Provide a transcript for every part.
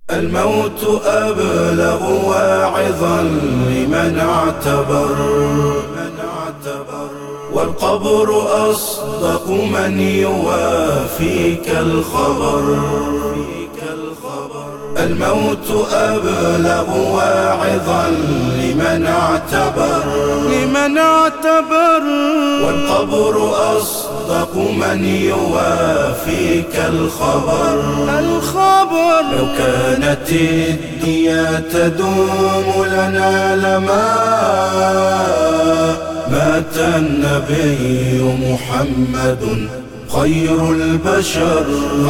الموت أبلغ واعظا لمن اعتبر، والقبر أصدق من يوافيك الخبر. الموت أبلغ واعظا لمن اعتبر، والقبر أصدق من يوافيك الخبر. لو كانت الدنيا تدوم لنا لما مات النبي محمد خير البشر.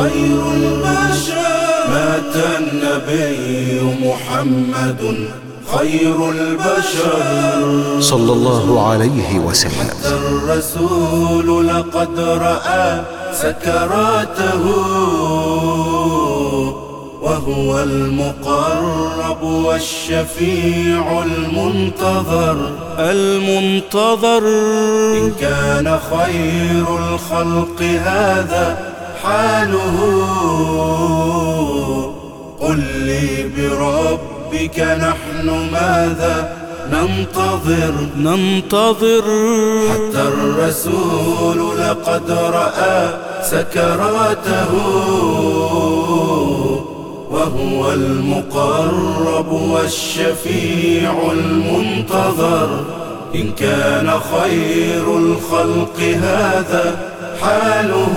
مات النبي محمد خير البشر صلى الله عليه وسلم. حتى الرسول لقد رأى سكراته، وهو المقرب والشفيع المنتظر. إن كان خير الخلق هذا حاله، قل لي بربك نحن ماذا ننتظر؟ حتى الرسول لقد رأى سكراته، وهو المقرب والشفيع المنتظر. إن كان خير الخلق هذا حاله،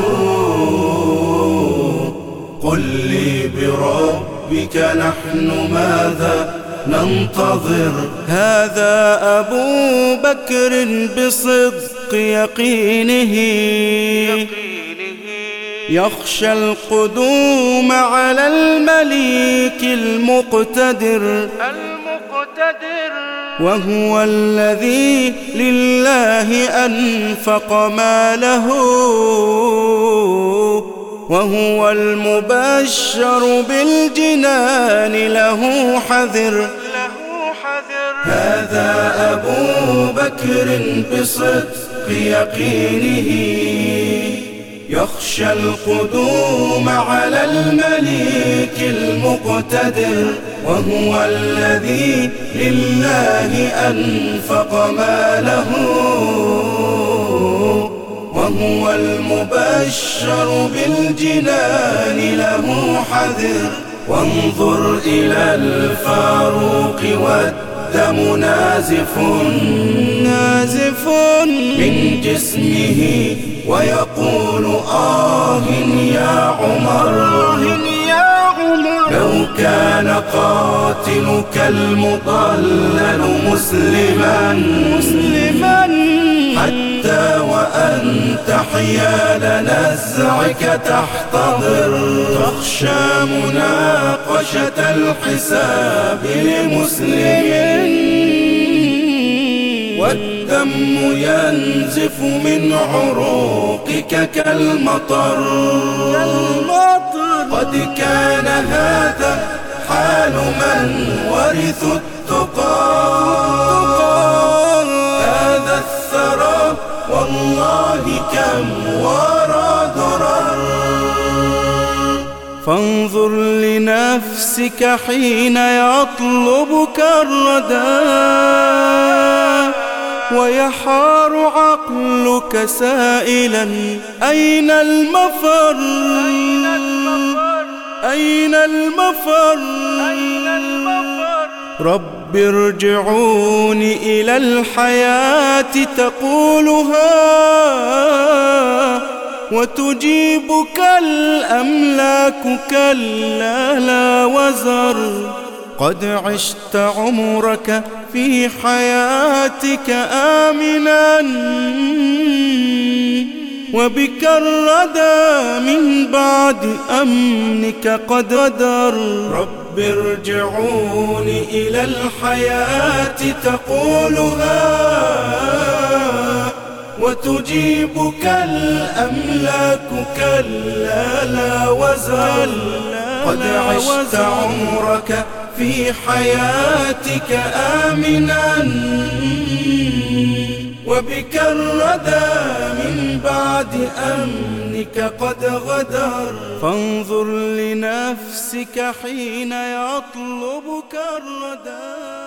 قل لي بربك نحن ماذا ننتظر؟ هذا أبو بكر بصدق يقينه، يخشى القدوم على المليك المقتدر، وهو الذي لله أنفق ماله، وهو المبشر بالجنان له حذر. هذا أبو بكر بصدق يقينه، يخشى القدوم على المليك المقتدر، وهو الذي لله أنفق ماله، وهو المبشر بالجنان له حذر. وانظر إلى الفاروق والدم نازف من جسمه، ويقول آه يا عمر. لو كان قاتلك المضلل مسلما حتى وأنت حيال نزعك تحتضر، تخشى مناقشة الحساب لمسلم، والدم ينزف من عروقك كالمطر. قد كان هذا حال من ورثوا التقى، هذا الثرى والله كم ورى درر. فانظر لنفسك حين يطلبك الردى، ويحار عقلك سائلا أين المفر؟ رب ارجعوني إلى الحياة تقولها، وتجيبك الأملاك كلا لا وزر. قد عشت عمرك في حياتك آمنا، وبك الردى من بعد أمنك قد غدر. رب ارجعوني إلى الحياة تقولها، وتجيبك الأملاك كلا لا وزر. قد عشت عمرك في حياتك آمنا، وبك الردى من بعد أمنك قد غدر. فانظر لنفسك حين يطلبك الردى.